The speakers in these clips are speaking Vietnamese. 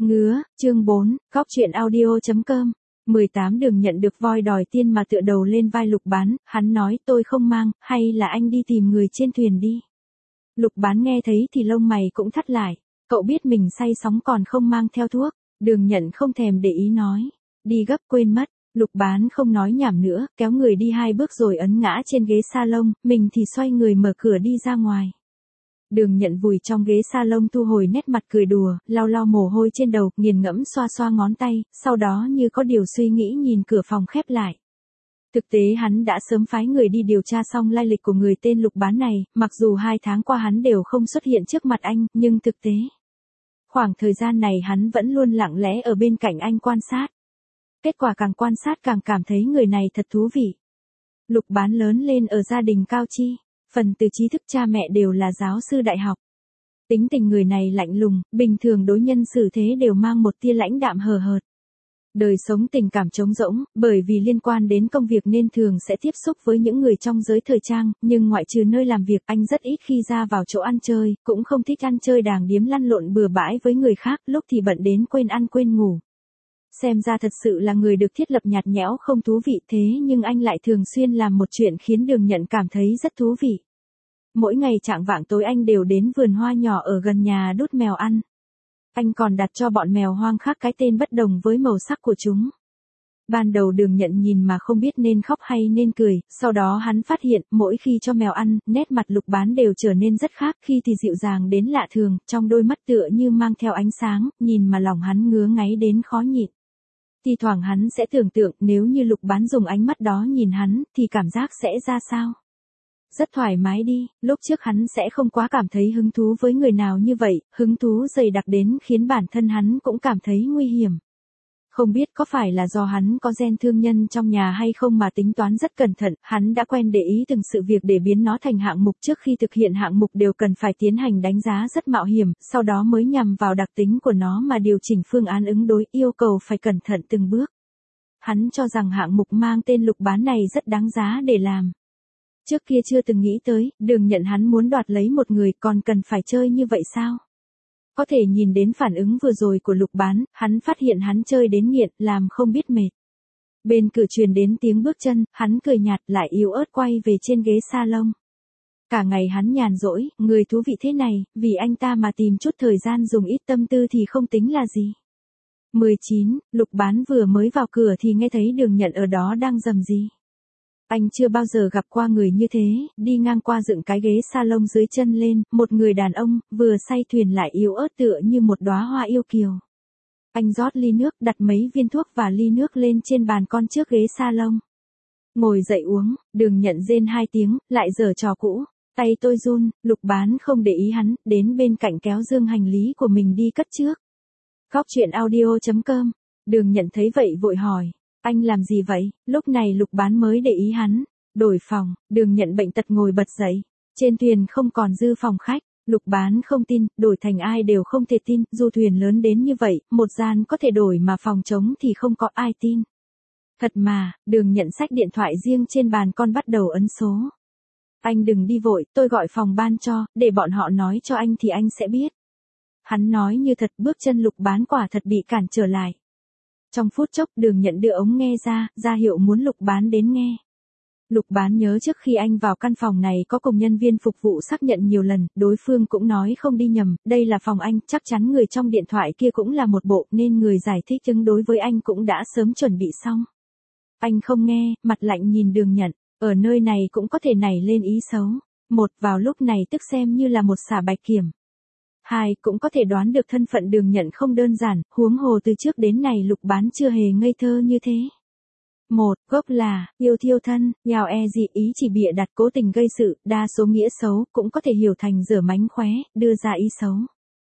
Ngứa, chương 4, góc truyện audio.com. 18 Đường nhận được voi đòi tiên mà tựa đầu lên vai Lục Bán, hắn nói tôi không mang, hay là anh đi tìm người trên thuyền đi. Lục Bán nghe thấy thì lông mày cũng thắt lại, cậu biết mình say sóng còn không mang theo thuốc, Đường nhận không thèm để ý nói, đi gấp quên mất. Lục Bán không nói nhảm nữa, kéo người đi 2 bước rồi ấn ngã trên ghế salon, mình thì xoay người mở cửa đi ra ngoài. Đường nhận vùi trong ghế salon thu hồi nét mặt cười đùa, lau lau mồ hôi trên đầu, nghiền ngẫm xoa xoa ngón tay, sau đó như có điều suy nghĩ nhìn cửa phòng khép lại. Thực tế hắn đã sớm phái người đi điều tra xong lai lịch của người tên Lục Bán này, mặc dù 2 tháng qua hắn đều không xuất hiện trước mặt anh, nhưng thực tế, khoảng thời gian này hắn vẫn luôn lặng lẽ ở bên cạnh anh quan sát. Kết quả càng quan sát càng cảm thấy người này thật thú vị. Lục Bán lớn lên ở gia đình cao chi, phần từ trí thức cha mẹ đều là giáo sư đại học. Tính tình người này lạnh lùng, bình thường đối nhân xử thế đều mang một tia lãnh đạm hờ hợt. Đời sống tình cảm trống rỗng, bởi vì liên quan đến công việc nên thường sẽ tiếp xúc với những người trong giới thời trang, nhưng ngoại trừ nơi làm việc anh rất ít khi ra vào chỗ ăn chơi, cũng không thích ăn chơi đàng điếm lăn lộn bừa bãi với người khác, lúc thì bận đến quên ăn quên ngủ. Xem ra thật sự là người được thiết lập nhạt nhẽo không thú vị thế nhưng anh lại thường xuyên làm một chuyện khiến Đường nhận cảm thấy rất thú vị. Mỗi ngày chạng vạng tối anh đều đến vườn hoa nhỏ ở gần nhà đút mèo ăn. Anh còn đặt cho bọn mèo hoang khác cái tên bất đồng với màu sắc của chúng. Ban đầu Đường nhận nhìn mà không biết nên khóc hay nên cười, sau đó hắn phát hiện mỗi khi cho mèo ăn, nét mặt Lục Bán đều trở nên rất khác, khi thì dịu dàng đến lạ thường, trong đôi mắt tựa như mang theo ánh sáng, nhìn mà lòng hắn ngứa ngáy đến khó nhịn. Thì thoảng hắn sẽ tưởng tượng nếu như Lục Bán dùng ánh mắt đó nhìn hắn, thì cảm giác sẽ ra sao? Rất thoải mái đi, lúc trước hắn sẽ không quá cảm thấy hứng thú với người nào như vậy, hứng thú dày đặc đến khiến bản thân hắn cũng cảm thấy nguy hiểm. Không biết có phải là do hắn có gen thương nhân trong nhà hay không mà tính toán rất cẩn thận, hắn đã quen để ý từng sự việc để biến nó thành hạng mục, trước khi thực hiện hạng mục đều cần phải tiến hành đánh giá rất mạo hiểm, sau đó mới nhằm vào đặc tính của nó mà điều chỉnh phương án ứng đối, yêu cầu phải cẩn thận từng bước. Hắn cho rằng hạng mục mang tên Lục Bán này rất đáng giá để làm. Trước kia chưa từng nghĩ tới, Đường nhận hắn muốn đoạt lấy một người còn cần phải chơi như vậy sao? Có thể nhìn đến phản ứng vừa rồi của Lục Bán, hắn phát hiện hắn chơi đến nghiện, làm không biết mệt. Bên cửa truyền đến tiếng bước chân, hắn cười nhạt lại yếu ớt quay về trên ghế salon. Cả ngày hắn nhàn rỗi, người thú vị thế này, vì anh ta mà tìm chút thời gian dùng ít tâm tư thì không tính là gì. 19, Lục Bán vừa mới vào cửa thì nghe thấy Đường nhận ở đó đang rầm rì. Anh chưa bao giờ gặp qua người như thế, đi ngang qua dựng cái ghế salon dưới chân lên, một người đàn ông, vừa say thuyền lại yếu ớt tựa như một đóa hoa yêu kiều. Anh rót ly nước, đặt mấy viên thuốc và ly nước lên trên bàn con trước ghế salon. Ngồi dậy uống, Đường nhận rên 2 tiếng, lại giở trò cũ. Tay tôi run, Lục Bán không để ý hắn, đến bên cạnh kéo dương hành lý của mình đi cất trước. Góc truyện audio.com. Đường nhận thấy vậy vội hỏi. Anh làm gì vậy? Lúc này Lục Bán mới để ý hắn. Đổi phòng, Đường nhận bệnh tật ngồi bật dậy. Trên thuyền không còn dư phòng khách. Lục Bán không tin, đổi thành ai đều không thể tin, dù thuyền lớn đến như vậy, một gian có thể đổi mà phòng trống thì không có ai tin. Thật mà, Đường nhận xách điện thoại riêng trên bàn con bắt đầu ấn số. Anh đừng đi vội, tôi gọi phòng ban cho, để bọn họ nói cho anh thì anh sẽ biết. Hắn nói như thật, bước chân Lục Bán quả thật bị cản trở lại. Trong phút chốc Đường nhận đưa ống nghe ra hiệu muốn Lục Bán đến nghe. Lục Bán nhớ trước khi anh vào căn phòng này có cùng nhân viên phục vụ xác nhận nhiều lần, đối phương cũng nói không đi nhầm, đây là phòng anh, chắc chắn người trong điện thoại kia cũng là một bộ nên người giải thích ứng đối với anh cũng đã sớm chuẩn bị xong. Anh không nghe, mặt lạnh nhìn Đường nhận, ở nơi này cũng có thể nảy lên ý xấu. Một, vào lúc này tức xem như là một xả bạch kiểm. 2, cũng có thể đoán được thân phận Đường nhận không đơn giản, huống hồ từ trước đến này Lục Bán chưa hề ngây thơ như thế. 1, gốc là, yêu thiêu thân, nhào gì ý chỉ bịa đặt cố tình gây sự, đa số nghĩa xấu, cũng có thể hiểu thành dở mánh khóe, đưa ra ý xấu.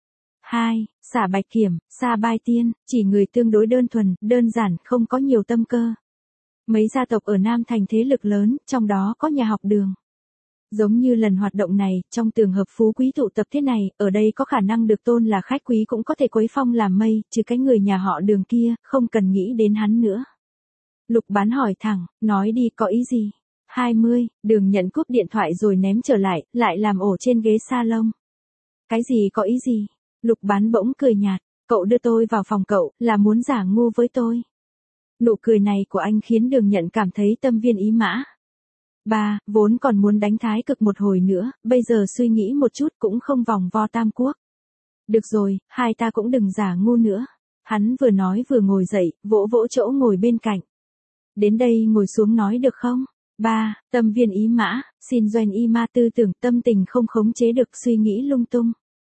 2, xả bạch kiểm, sa bai tiên, chỉ người tương đối đơn thuần, đơn giản, không có nhiều tâm cơ. Mấy gia tộc ở Nam Thành thế lực lớn, trong đó có nhà học Đường. Giống như lần hoạt động này, trong trường hợp phú quý tụ tập thế này, ở đây có khả năng được tôn là khách quý cũng có thể quấy phong làm mây, trừ cái người nhà họ Đường kia, không cần nghĩ đến hắn nữa. Lục Bán hỏi thẳng, nói đi có ý gì? 20, Đường nhận cúp điện thoại rồi ném trở lại làm ổ trên ghế salon. Cái gì có ý gì? Lục Bán bỗng cười nhạt, cậu đưa tôi vào phòng cậu, là muốn giả ngu với tôi. Nụ cười này của anh khiến Đường Nhận cảm thấy tâm viên ý mã. Ba, vốn còn muốn đánh Thái Cực một hồi nữa, bây giờ suy nghĩ một chút cũng không vòng vo tam quốc. Được rồi, hai ta cũng đừng giả ngu nữa. Hắn vừa nói vừa ngồi dậy, vỗ vỗ chỗ ngồi bên cạnh. Đến đây ngồi xuống nói được không? Ba, tâm viên ý mã, xin doanh y ma tư tưởng, tâm tình không khống chế được, suy nghĩ lung tung.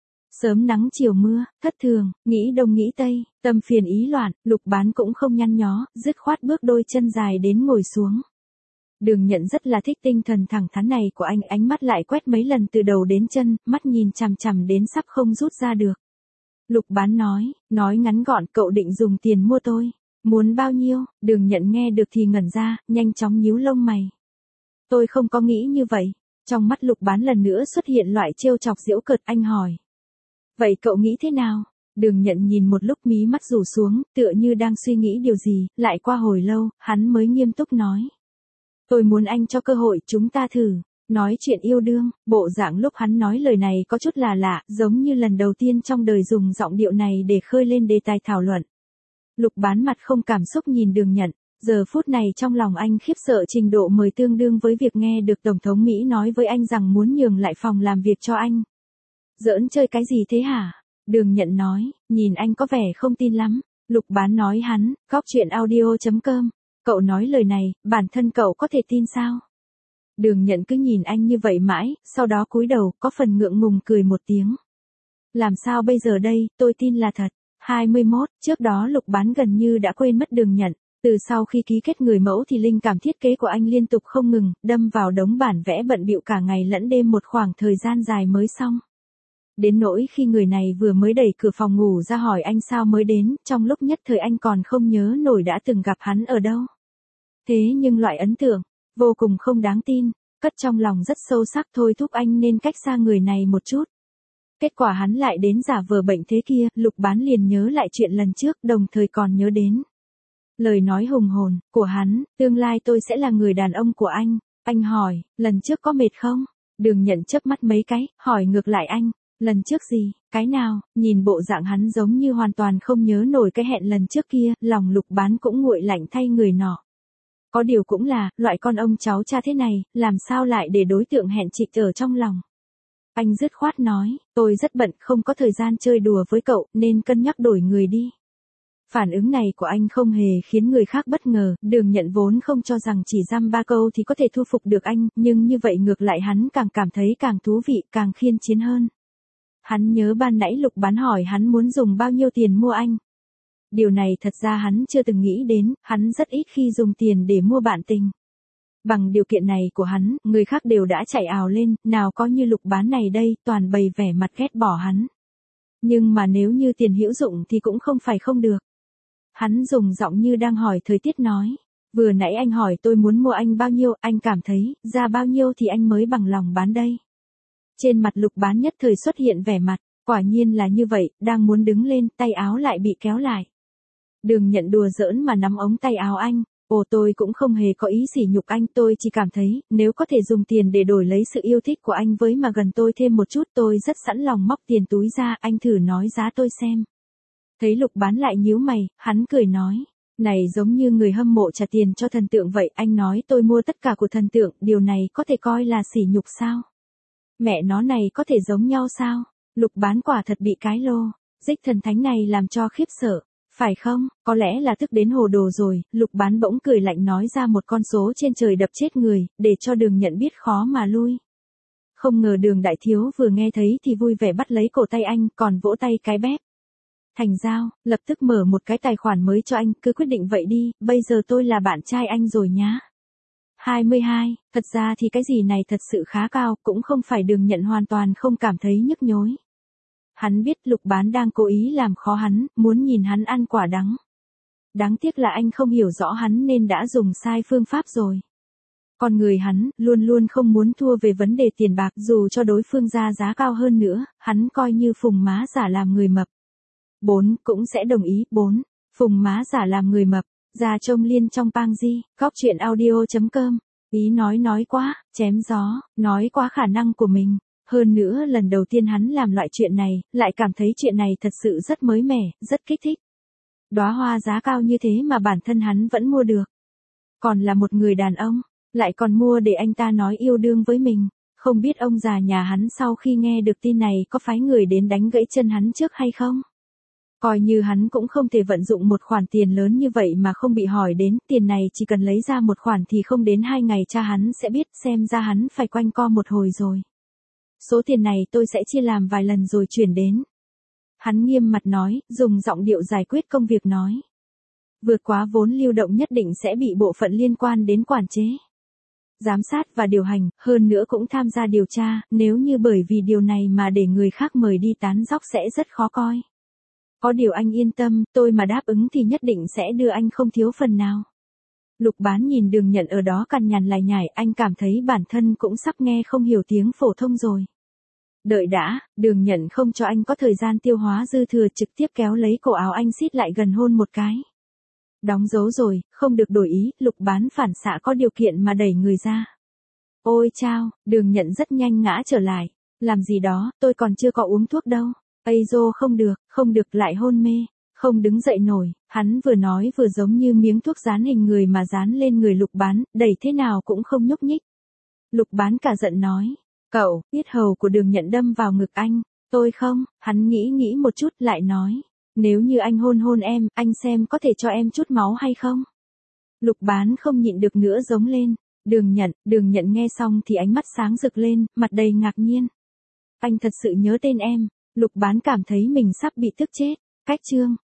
Sớm nắng chiều mưa, thất thường, nghĩ đông nghĩ tây, tâm phiền ý loạn, Lục Bán cũng không nhăn nhó, dứt khoát bước đôi chân dài đến ngồi xuống. Đường Nhận rất là thích tinh thần thẳng thắn này của anh, ánh mắt lại quét mấy lần từ đầu đến chân, mắt nhìn chằm chằm đến sắp không rút ra được. Lục Bán nói ngắn gọn, cậu định dùng tiền mua tôi. Muốn bao nhiêu? Đường Nhận nghe được thì ngẩn ra, nhanh chóng nhíu lông mày. Tôi không có nghĩ như vậy. Trong mắt Lục Bán lần nữa xuất hiện loại trêu chọc giễu cợt, anh hỏi. Vậy cậu nghĩ thế nào? Đường Nhận nhìn một lúc, mí mắt rủ xuống, tựa như đang suy nghĩ điều gì, lại qua hồi lâu, hắn mới nghiêm túc nói. Tôi muốn anh cho cơ hội chúng ta thử. Nói chuyện yêu đương, bộ dạng lúc hắn nói lời này có chút là lạ, giống như lần đầu tiên trong đời dùng giọng điệu này để khơi lên đề tài thảo luận. Lục Bán mặt không cảm xúc nhìn Đường Nhận, giờ phút này trong lòng anh khiếp sợ trình độ mời tương đương với việc nghe được Tổng thống Mỹ nói với anh rằng muốn nhường lại phòng làm việc cho anh. Giỡn chơi cái gì thế hả? Đường Nhận nói, nhìn anh có vẻ không tin lắm. Lục Bán nói hắn, coptruyện.audio.com. Cậu nói lời này, bản thân cậu có thể tin sao? Đường Nhận cứ nhìn anh như vậy mãi, sau đó cúi đầu, có phần ngượng ngùng cười một tiếng. Làm sao bây giờ đây, tôi tin là thật. 21, trước đó Lục Bán gần như đã quên mất Đường Nhận. Từ sau khi ký kết người mẫu thì linh cảm thiết kế của anh liên tục không ngừng, đâm vào đống bản vẽ bận bịu cả ngày lẫn đêm một khoảng thời gian dài mới xong. Đến nỗi khi người này vừa mới đẩy cửa phòng ngủ ra hỏi anh sao mới đến, trong lúc nhất thời anh còn không nhớ nổi đã từng gặp hắn ở đâu. Thế nhưng loại ấn tượng, vô cùng không đáng tin, cất trong lòng rất sâu sắc thôi thúc anh nên cách xa người này một chút. Kết quả hắn lại đến giả vờ bệnh thế kia, Lục Bán liền nhớ lại chuyện lần trước, đồng thời còn nhớ đến lời nói hùng hồn của hắn, tương lai tôi sẽ là người đàn ông của anh. Anh hỏi, lần trước có mệt không? Đường Nhận chớp mắt mấy cái, hỏi ngược lại anh, lần trước gì, cái nào? Nhìn bộ dạng hắn giống như hoàn toàn không nhớ nổi cái hẹn lần trước kia, lòng Lục Bán cũng nguội lạnh thay người nọ. Có điều cũng là, loại con ông cháu cha thế này, làm sao lại để đối tượng hẹn trịch ở trong lòng. Anh dứt khoát nói, tôi rất bận, không có thời gian chơi đùa với cậu, nên cân nhắc đổi người đi. Phản ứng này của anh không hề khiến người khác bất ngờ, Đường Nhận vốn không cho rằng chỉ dăm ba câu thì có thể thu phục được anh, nhưng như vậy ngược lại hắn càng cảm thấy càng thú vị, càng khiên chiến hơn. Hắn nhớ ban nãy Lục Bán hỏi hắn muốn dùng bao nhiêu tiền mua anh. Điều này thật ra hắn chưa từng nghĩ đến, hắn rất ít khi dùng tiền để mua bạn tình. Bằng điều kiện này của hắn, người khác đều đã chạy ào lên, nào có như Lục Bán này đây, toàn bày vẻ mặt ghét bỏ hắn. Nhưng mà nếu như tiền hữu dụng thì cũng không phải không được. Hắn dùng giọng như đang hỏi thời tiết nói, vừa nãy anh hỏi tôi muốn mua anh bao nhiêu, anh cảm thấy, ra bao nhiêu thì anh mới bằng lòng bán đây. Trên mặt Lục Bán nhất thời xuất hiện vẻ mặt, quả nhiên là như vậy, đang muốn đứng lên, tay áo lại bị kéo lại. Đường Nhận đùa giỡn mà nắm ống tay áo anh, tôi cũng không hề có ý sỉ nhục anh, tôi chỉ cảm thấy, nếu có thể dùng tiền để đổi lấy sự yêu thích của anh với mà gần tôi thêm một chút, tôi rất sẵn lòng móc tiền túi ra, anh thử nói giá tôi xem. Thấy Lục Bán lại nhíu mày, hắn cười nói, này giống như người hâm mộ trả tiền cho thần tượng vậy, anh nói tôi mua tất cả của thần tượng, điều này có thể coi là sỉ nhục sao? Mẹ nó này có thể giống nhau sao? Lục Bán quả thật bị cái lô, dích thần thánh này làm cho khiếp sợ, phải không? Có lẽ là tức đến hồ đồ rồi, Lục Bán bỗng cười lạnh nói ra một con số trên trời đập chết người, để cho Đường Nhận biết khó mà lui. Không ngờ Đường đại thiếu vừa nghe thấy thì vui vẻ bắt lấy cổ tay anh, còn vỗ tay cái bép. Thành giao, lập tức mở một cái tài khoản mới cho anh, cứ quyết định vậy đi, bây giờ tôi là bạn trai anh rồi nhá. 22, thật ra thì cái gì này thật sự khá cao, cũng không phải Đường Nhận hoàn toàn không cảm thấy nhức nhối. Hắn biết Lục Bán đang cố ý làm khó hắn, muốn nhìn hắn ăn quả đắng. Đáng tiếc là anh không hiểu rõ hắn nên đã dùng sai phương pháp rồi. Con người hắn, luôn luôn không muốn thua về vấn đề tiền bạc, dù cho đối phương ra giá cao hơn nữa, hắn coi như phùng má giả làm người mập. 4, cũng sẽ đồng ý. 4, phùng má giả làm người mập, ra trông liên trong pang di, coptruyện.audio.com. Ý nói quá, chém gió, nói quá khả năng của mình. Hơn nữa lần đầu tiên hắn làm loại chuyện này, lại cảm thấy chuyện này thật sự rất mới mẻ, rất kích thích. Đóa hoa giá cao như thế mà bản thân hắn vẫn mua được. Còn là một người đàn ông, lại còn mua để anh ta nói yêu đương với mình. Không biết ông già nhà hắn sau khi nghe được tin này có phái người đến đánh gãy chân hắn trước hay không? Coi như hắn cũng không thể vận dụng một khoản tiền lớn như vậy mà không bị hỏi đến, tiền này chỉ cần lấy ra một khoản thì không đến 2 ngày cha hắn sẽ biết, xem ra hắn phải quanh co một hồi rồi. Số tiền này tôi sẽ chia làm vài lần rồi chuyển đến. Hắn nghiêm mặt nói, dùng giọng điệu giải quyết công việc nói. Vượt quá vốn lưu động nhất định sẽ bị bộ phận liên quan đến quản chế, giám sát và điều hành, hơn nữa cũng tham gia điều tra, nếu như bởi vì điều này mà để người khác mời đi tán dóc sẽ rất khó coi. Có điều anh yên tâm, tôi mà đáp ứng thì nhất định sẽ đưa anh không thiếu phần nào. Lục Bán nhìn Đường Nhận ở đó cằn nhằn lải nhải, anh cảm thấy bản thân cũng sắp nghe không hiểu tiếng phổ thông rồi. Đợi đã, Đường Nhận không cho anh có thời gian tiêu hóa dư thừa, trực tiếp kéo lấy cổ áo anh siết lại gần hôn một cái. Đóng dấu rồi, không được đổi ý, Lục Bán phản xạ có điều kiện mà đẩy người ra. Ôi chao, Đường Nhận rất nhanh ngã trở lại. Làm gì đó, tôi còn chưa có uống thuốc đâu. Ây dô không được lại hôn mê. Không đứng dậy nổi, hắn vừa nói vừa giống như miếng thuốc dán hình người mà dán lên người Lục Bán, đẩy thế nào cũng không nhúc nhích. Lục Bán cả giận nói, cậu, yết hầu của Đường Nhận đâm vào ngực anh. Tôi không, hắn nghĩ một chút lại nói. Nếu như anh hôn em, anh xem có thể cho em chút máu hay không? Lục Bán không nhịn được nữa giống lên. Đường Nhận nghe xong thì ánh mắt sáng rực lên, mặt đầy ngạc nhiên. Anh thật sự nhớ tên em. Lục Bán cảm thấy mình sắp bị tức chết. Cách chương